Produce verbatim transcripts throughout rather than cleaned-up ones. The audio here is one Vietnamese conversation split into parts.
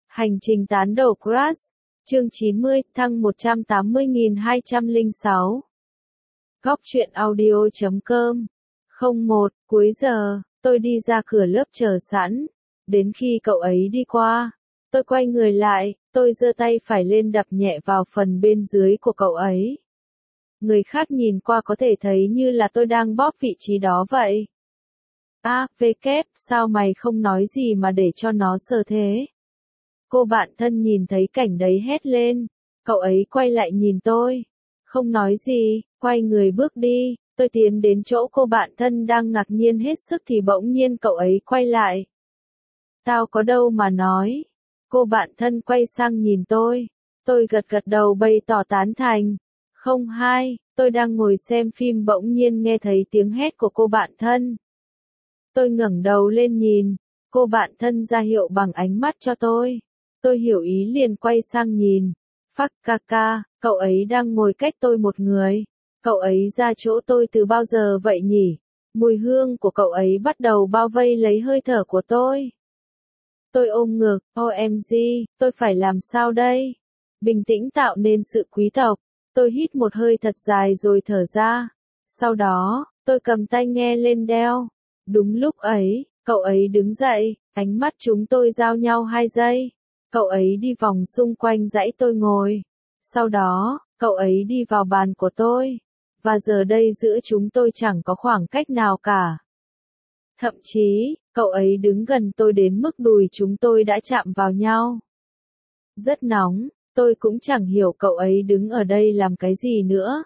Hành trình tán đổ Crush, chương chín mươi, thăng một trăm tám mươi nghìn hai trăm lẻ sáu. Góc truyện audio chấm com. không một, cuối giờ, tôi đi ra cửa lớp chờ sẵn. Đến khi cậu ấy đi qua, tôi quay người lại, tôi giơ tay phải lên đập nhẹ vào phần bên dưới của cậu ấy. Người khác nhìn qua có thể thấy như là tôi đang bóp vị trí đó vậy. A, V, kép, sao mày không nói gì mà để cho nó sờ thế? Cô bạn thân nhìn thấy cảnh đấy hét lên. Cậu ấy quay lại nhìn tôi. Không nói gì, quay người bước đi. Tôi tiến đến chỗ cô bạn thân đang ngạc nhiên hết sức thì bỗng nhiên cậu ấy quay lại. Tao có đâu mà nói. Cô bạn thân quay sang nhìn tôi. Tôi gật gật đầu bày tỏ tán thành. Không hai, tôi đang ngồi xem phim bỗng nhiên nghe thấy tiếng hét của cô bạn thân. Tôi ngẩng đầu lên nhìn. Cô bạn thân ra hiệu bằng ánh mắt cho tôi. Tôi hiểu ý liền quay sang nhìn. Phắc ca ca, cậu ấy đang ngồi cách tôi một người. Cậu ấy ra chỗ tôi từ bao giờ vậy nhỉ? Mùi hương của cậu ấy bắt đầu bao vây lấy hơi thở của tôi. Tôi ôm ngực, ô em giê, tôi phải làm sao đây? Bình tĩnh tạo nên sự quý tộc. Tôi hít một hơi thật dài rồi thở ra. Sau đó, tôi cầm tai nghe lên đeo. Đúng lúc ấy, cậu ấy đứng dậy, ánh mắt chúng tôi giao nhau hai giây. Cậu ấy đi vòng xung quanh dãy tôi ngồi. Sau đó, cậu ấy đi vào bàn của tôi. Và giờ đây giữa chúng tôi chẳng có khoảng cách nào cả. Thậm chí, cậu ấy đứng gần tôi đến mức đùi chúng tôi đã chạm vào nhau. Rất nóng, tôi cũng chẳng hiểu cậu ấy đứng ở đây làm cái gì nữa.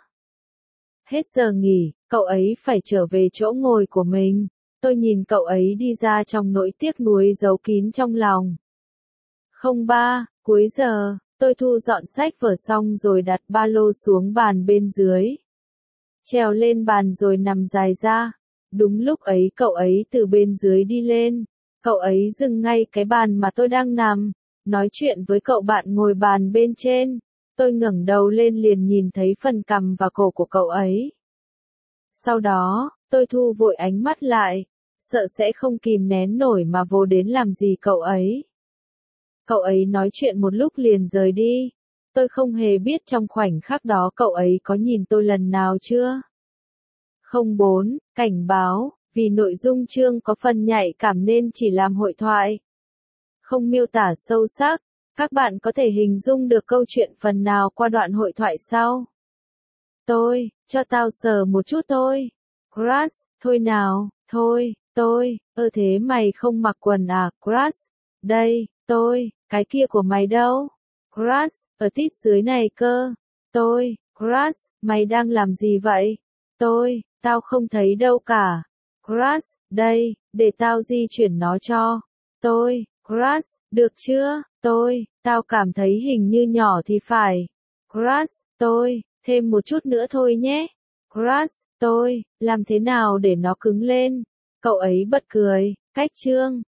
Hết giờ nghỉ, cậu ấy phải trở về chỗ ngồi của mình. Tôi nhìn cậu ấy đi ra trong nỗi tiếc nuối giấu kín trong lòng. không ba, cuối giờ, tôi thu dọn sách vở xong rồi đặt ba lô xuống bàn bên dưới. Trèo lên bàn rồi nằm dài ra. Đúng lúc ấy cậu ấy từ bên dưới đi lên. Cậu ấy dừng ngay cái bàn mà tôi đang nằm, nói chuyện với cậu bạn ngồi bàn bên trên. Tôi ngẩng đầu lên liền nhìn thấy phần cằm và cổ của cậu ấy. Sau đó, tôi thu vội ánh mắt lại, sợ sẽ không kìm nén nổi mà vô đến làm gì cậu ấy. Cậu ấy nói chuyện một lúc liền rời đi. Tôi không hề biết trong khoảnh khắc đó cậu ấy có nhìn tôi lần nào chưa. không bốn, cảnh báo, vì nội dung chương có phần nhạy cảm nên chỉ làm hội thoại. Không miêu tả sâu sắc, các bạn có thể hình dung được câu chuyện phần nào qua đoạn hội thoại sau. Tôi, cho tao sờ một chút thôi. Crush, thôi nào, thôi, tôi, ơ thế mày không mặc quần à, Crush? Đây, tôi, cái kia của mày đâu? Crush, ở tít dưới này cơ. Tôi, Crush, mày đang làm gì vậy? Tôi, tao không thấy đâu cả. Crush, đây, để tao di chuyển nó cho. Tôi, Crush, được chưa? Tôi, tao cảm thấy hình như nhỏ thì phải. Crush, tôi, thêm một chút nữa thôi nhé. Crush, tôi, làm thế nào để nó cứng lên? Cậu ấy bật cười, cách chương.